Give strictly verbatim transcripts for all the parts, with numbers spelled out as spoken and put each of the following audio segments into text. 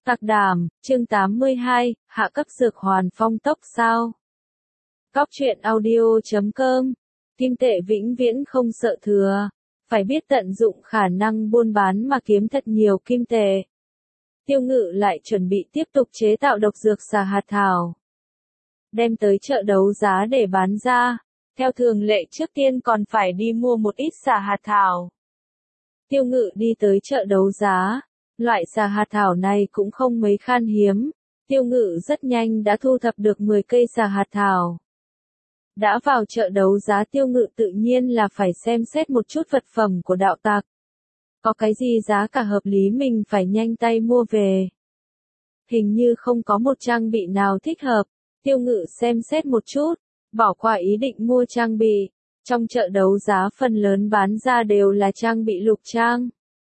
Tạc Đàm, chương tám mươi hai, hạ cấp dược hoàn phong tốc sao? Cóc truyện audio chấm com, kim tệ vĩnh viễn không sợ thừa, phải biết tận dụng khả năng buôn bán mà kiếm thật nhiều kim tệ. Tiêu Ngự lại chuẩn bị tiếp tục chế tạo độc dược xà hạt thảo, đem tới chợ đấu giá để bán ra. Theo thường lệ trước tiên còn phải đi mua một ít xà hạt thảo. Tiêu Ngự đi tới chợ đấu giá. Loại xà hạt thảo này cũng không mấy khan hiếm, Tiêu Ngự rất nhanh đã thu thập được mười cây xà hạt thảo. Đã vào chợ đấu giá Tiêu Ngự tự nhiên là phải xem xét một chút vật phẩm của đạo tặc. Có cái gì giá cả hợp lý mình phải nhanh tay mua về. Hình như không có một trang bị nào thích hợp, Tiêu Ngự xem xét một chút, bỏ qua ý định mua trang bị. Trong chợ đấu giá phần lớn bán ra đều là trang bị lục trang.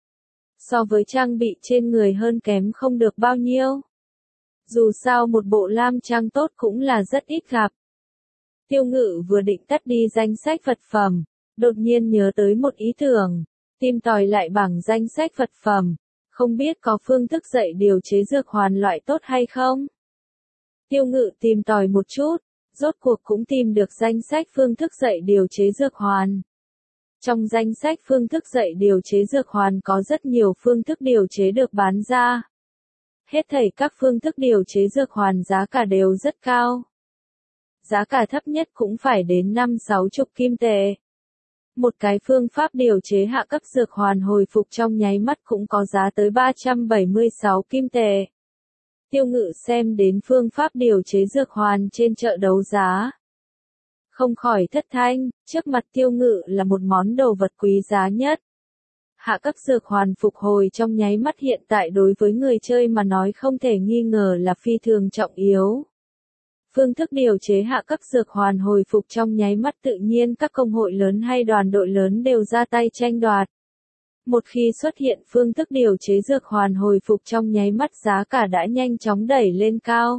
So với trang bị trên người hơn kém không được bao nhiêu. Dù sao một bộ lam trang tốt cũng là rất ít gặp. Tiêu Ngự vừa định tắt đi danh sách vật phẩm, đột nhiên nhớ tới một ý tưởng, tìm tòi lại bảng danh sách vật phẩm, không biết có phương thức dạy điều chế dược hoàn loại tốt hay không. Tiêu Ngự tìm tòi một chút, rốt cuộc cũng tìm được danh sách phương thức dạy điều chế dược hoàn. Trong danh sách phương thức dạy điều chế dược hoàn có rất nhiều phương thức điều chế được bán ra. Hết thảy các phương thức điều chế dược hoàn giá cả đều rất cao. Giá cả thấp nhất cũng phải đến năm sáu chục kim tệ. Một cái phương pháp điều chế hạ cấp dược hoàn hồi phục trong nháy mắt cũng có giá tới ba trăm bảy mươi sáu kim tệ. Tiêu Ngự xem đến phương pháp điều chế dược hoàn trên chợ đấu giá. Không khỏi thất thanh, trước mặt Tiêu Ngự là một món đồ vật quý giá nhất. Hạ cấp dược hoàn phục hồi trong nháy mắt hiện tại đối với người chơi mà nói không thể nghi ngờ là phi thường trọng yếu. Phương thức điều chế hạ cấp dược hoàn hồi phục trong nháy mắt tự nhiên các công hội lớn hay đoàn đội lớn đều ra tay tranh đoạt. Một khi xuất hiện phương thức điều chế dược hoàn hồi phục trong nháy mắt giá cả đã nhanh chóng đẩy lên cao.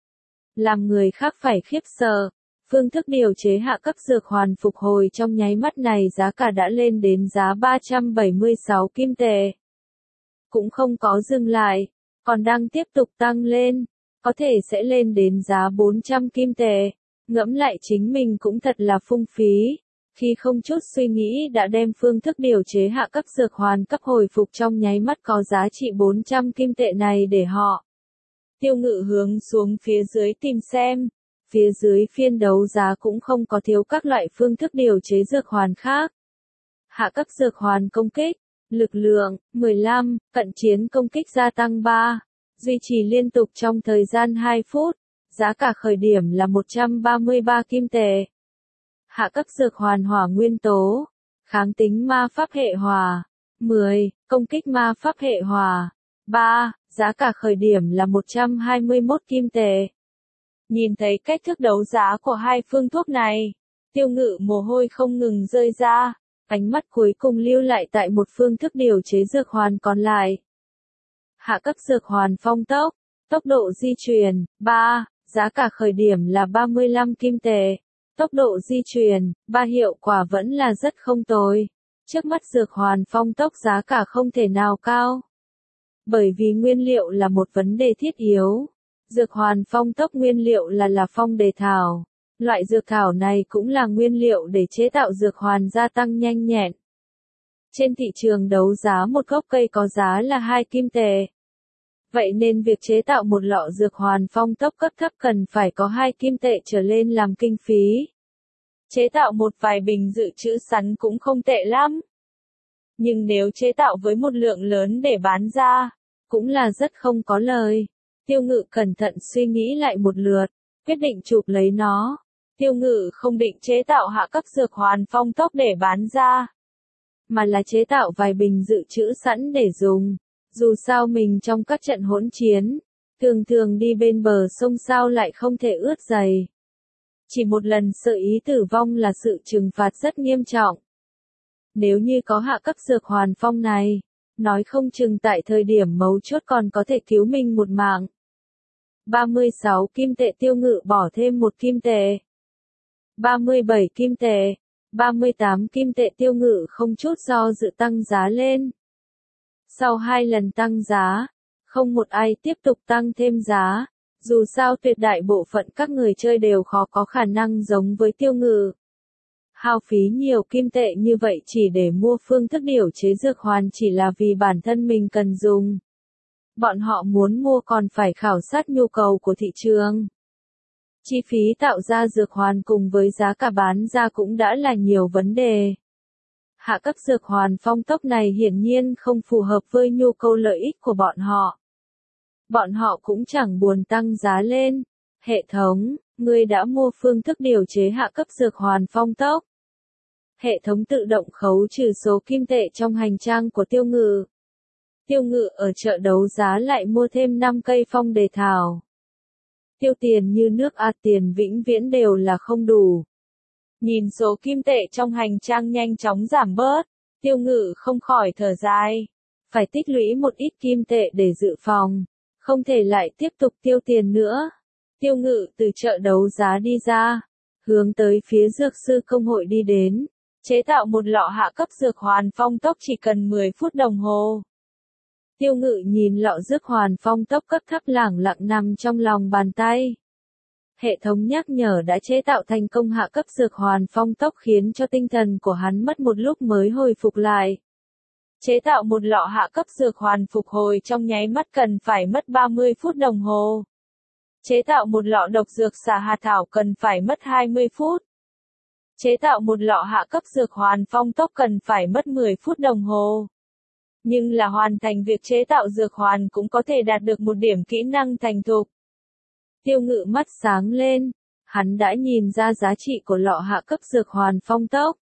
Làm người khác phải khiếp sợ. Phương thức điều chế hạ cấp dược hoàn phục hồi trong nháy mắt này giá cả đã lên đến giá ba trăm bảy mươi sáu kim tệ. Cũng không có dừng lại, còn đang tiếp tục tăng lên, có thể sẽ lên đến giá bốn trăm kim tệ. Ngẫm lại chính mình cũng thật là phung phí, khi không chút suy nghĩ đã đem phương thức điều chế hạ cấp dược hoàn cấp hồi phục trong nháy mắt có giá trị bốn trăm kim tệ này để họ. Tiêu Ngự hướng xuống phía dưới tìm xem. Phía dưới phiên đấu giá cũng không có thiếu các loại phương thức điều chế dược hoàn khác. Hạ cấp dược hoàn công kích, lực lượng, mười lăm, cận chiến công kích gia tăng ba, duy trì liên tục trong thời gian hai phút, giá cả khởi điểm là một trăm ba mươi ba kim tệ. Hạ cấp dược hoàn hỏa nguyên tố, kháng tính ma pháp hệ hỏa, mười, công kích ma pháp hệ hỏa, ba, giá cả khởi điểm là một trăm hai mươi mốt kim tệ. Nhìn thấy cách thức đấu giá của hai phương thuốc này, Tiêu Ngự mồ hôi không ngừng rơi ra, ánh mắt cuối cùng lưu lại tại một phương thức điều chế dược hoàn còn lại. Hạ cấp dược hoàn phong tốc, tốc độ di chuyển, ba, giá cả khởi điểm là ba mươi lăm kim tệ, tốc độ di chuyển, ba hiệu quả vẫn là rất không tồi. Trước mắt dược hoàn phong tốc giá cả không thể nào cao. Bởi vì nguyên liệu là một vấn đề thiết yếu. Dược hoàn phong tốc nguyên liệu là là phong đề thảo. Loại dược thảo này cũng là nguyên liệu để chế tạo dược hoàn gia tăng nhanh nhẹn. Trên thị trường đấu giá một gốc cây có giá là hai kim tệ. Vậy nên việc chế tạo một lọ dược hoàn phong tốc cấp thấp cần phải có hai kim tệ trở lên làm kinh phí. Chế tạo một vài bình dự trữ sẵn cũng không tệ lắm. Nhưng nếu chế tạo với một lượng lớn để bán ra, cũng là rất không có lời. Tiêu Ngự cẩn thận suy nghĩ lại một lượt, quyết định chụp lấy nó. Tiêu Ngự không định chế tạo hạ cấp dược hoàn phong tốc để bán ra, mà là chế tạo vài bình dự trữ sẵn để dùng. Dù sao mình trong các trận hỗn chiến, thường thường đi bên bờ sông sao lại không thể ướt giày. Chỉ một lần sợ ý tử vong là sự trừng phạt rất nghiêm trọng. Nếu như có hạ cấp dược hoàn phong này, nói không chừng tại thời điểm mấu chốt còn có thể cứu mình một mạng. ba mươi sáu kim tệ Tiêu Ngự bỏ thêm một kim tệ. ba mươi bảy kim tệ, ba mươi tám kim tệ Tiêu Ngự không chút do dự tăng giá lên. Sau hai lần tăng giá, Không một ai tiếp tục tăng thêm giá, dù sao tuyệt đại bộ phận các người chơi đều khó có khả năng giống với Tiêu Ngự. Hao phí nhiều kim tệ như vậy chỉ để mua phương thức điều chế dược hoàn chỉ là vì bản thân mình cần dùng. Bọn họ muốn mua còn phải khảo sát nhu cầu của thị trường. Chi phí tạo ra dược hoàn cùng với giá cả bán ra cũng đã là nhiều vấn đề. Hạ cấp dược hoàn phong tốc này hiển nhiên không phù hợp với nhu cầu lợi ích của bọn họ. Bọn họ cũng chẳng buồn tăng giá lên. Hệ thống, ngươi đã mua phương thức điều chế hạ cấp dược hoàn phong tốc. Hệ thống tự động khấu trừ số kim tệ trong hành trang của Tiêu Ngự. Tiêu Ngự ở chợ đấu giá lại mua thêm năm cây phong đề thảo. Tiêu tiền như nước a tiền vĩnh viễn đều là không đủ. Nhìn số kim tệ trong hành trang nhanh chóng giảm bớt, Tiêu Ngự không khỏi thở dài. Phải tích lũy một ít kim tệ để dự phòng, không thể lại tiếp tục tiêu tiền nữa. Tiêu Ngự từ chợ đấu giá đi ra, hướng tới phía dược sư công hội đi đến. Chế tạo một lọ hạ cấp dược hoàn phong tốc chỉ cần mười phút đồng hồ. Tiêu Ngự nhìn lọ dược hoàn phong tốc cấp thấp lẳng lặng nằm trong lòng bàn tay. Hệ thống nhắc nhở đã chế tạo thành công hạ cấp dược hoàn phong tốc khiến cho tinh thần của hắn mất một lúc mới hồi phục lại. Chế tạo một lọ hạ cấp dược hoàn phục hồi trong nháy mắt cần phải mất ba mươi phút đồng hồ. Chế tạo một lọ độc dược xà hạt thảo cần phải mất hai mươi phút. Chế tạo một lọ hạ cấp dược hoàn phong tốc cần phải mất mười phút đồng hồ. Nhưng là hoàn thành việc chế tạo dược hoàn cũng có thể đạt được một điểm kỹ năng thành thục. Tiêu Ngự mắt sáng lên, hắn đã nhìn ra giá trị của lọ hạ cấp dược hoàn phong tốc.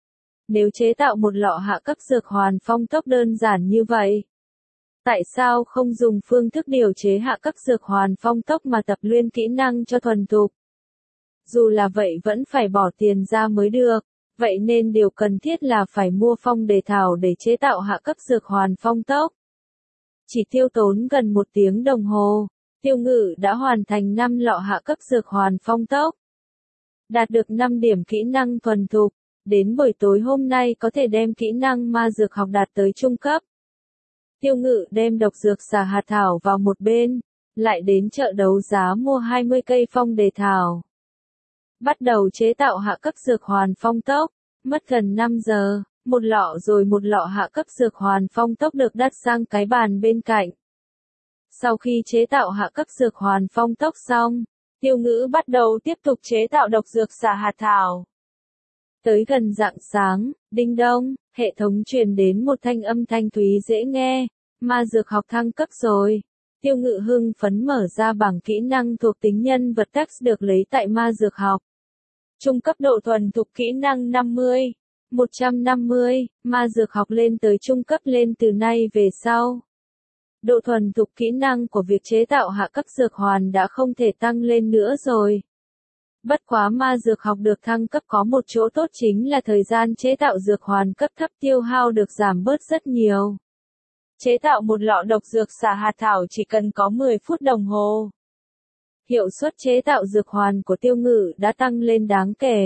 Nếu chế tạo một lọ hạ cấp dược hoàn phong tốc đơn giản như vậy, tại sao không dùng phương thức điều chế hạ cấp dược hoàn phong tốc mà tập luyện kỹ năng cho thuần thục? Dù là vậy vẫn phải bỏ tiền ra mới được, vậy nên điều cần thiết là phải mua phong đề thảo để chế tạo hạ cấp dược hoàn phong tốc. Chỉ tiêu tốn gần một tiếng đồng hồ, Tiêu Ngự đã hoàn thành năm lọ hạ cấp dược hoàn phong tốc. Đạt được năm điểm kỹ năng thuần thục, đến buổi tối hôm nay có thể đem kỹ năng ma dược học đạt tới trung cấp. Tiêu Ngự đem độc dược xà hạt thảo vào một bên, lại đến chợ đấu giá mua hai mươi cây phong đề thảo. Bắt đầu chế tạo hạ cấp dược hoàn phong tốc, mất gần năm giờ, một lọ rồi một lọ hạ cấp dược hoàn phong tốc được đặt sang cái bàn bên cạnh. Sau khi chế tạo hạ cấp dược hoàn phong tốc xong, Tiêu Ngự bắt đầu tiếp tục chế tạo độc dược xà hạt thảo. Tới gần rạng sáng, đinh đông, hệ thống truyền đến một thanh âm thanh thúy dễ nghe, ma dược học thăng cấp rồi. Tiêu Ngự hưng phấn mở ra bảng kỹ năng thuộc tính nhân vật text được lấy tại ma dược học. Trung cấp độ thuần thục kỹ năng năm mươi, một trăm năm mươi, ma dược học lên tới trung cấp lên từ nay về sau. Độ thuần thục kỹ năng của việc chế tạo hạ cấp dược hoàn đã không thể tăng lên nữa rồi. Bất quá ma dược học được thăng cấp có một chỗ tốt chính là thời gian chế tạo dược hoàn cấp thấp tiêu hao được giảm bớt rất nhiều. Chế tạo một lọ độc dược xà hạt thảo chỉ cần có mười phút đồng hồ. Hiệu suất chế tạo dược hoàn của Tiêu Ngự đã tăng lên đáng kể.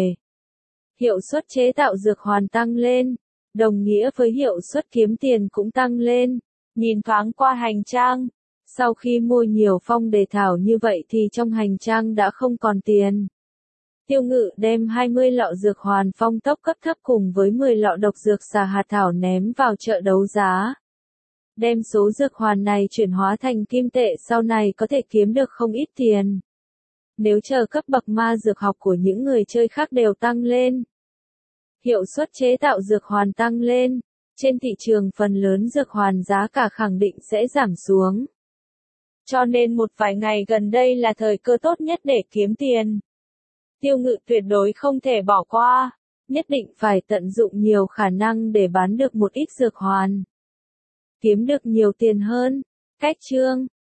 Hiệu suất chế tạo dược hoàn tăng lên, đồng nghĩa với hiệu suất kiếm tiền cũng tăng lên. Nhìn thoáng qua hành trang, sau khi mua nhiều phong đề thảo như vậy thì trong hành trang đã không còn tiền. Tiêu Ngự đem hai mươi lọ dược hoàn phong tốc cấp thấp cùng với mười lọ độc dược xà hạt thảo ném vào chợ đấu giá. Đem số dược hoàn này chuyển hóa thành kim tệ sau này có thể kiếm được không ít tiền. Nếu chờ cấp bậc ma dược học của những người chơi khác đều tăng lên, hiệu suất chế tạo dược hoàn tăng lên, trên thị trường phần lớn dược hoàn giá cả khẳng định sẽ giảm xuống. Cho nên một vài ngày gần đây là thời cơ tốt nhất để kiếm tiền. Tiêu Ngự tuyệt đối không thể bỏ qua, nhất định phải tận dụng nhiều khả năng để bán được một ít dược hoàn. Kiếm được nhiều tiền hơn. Cách chương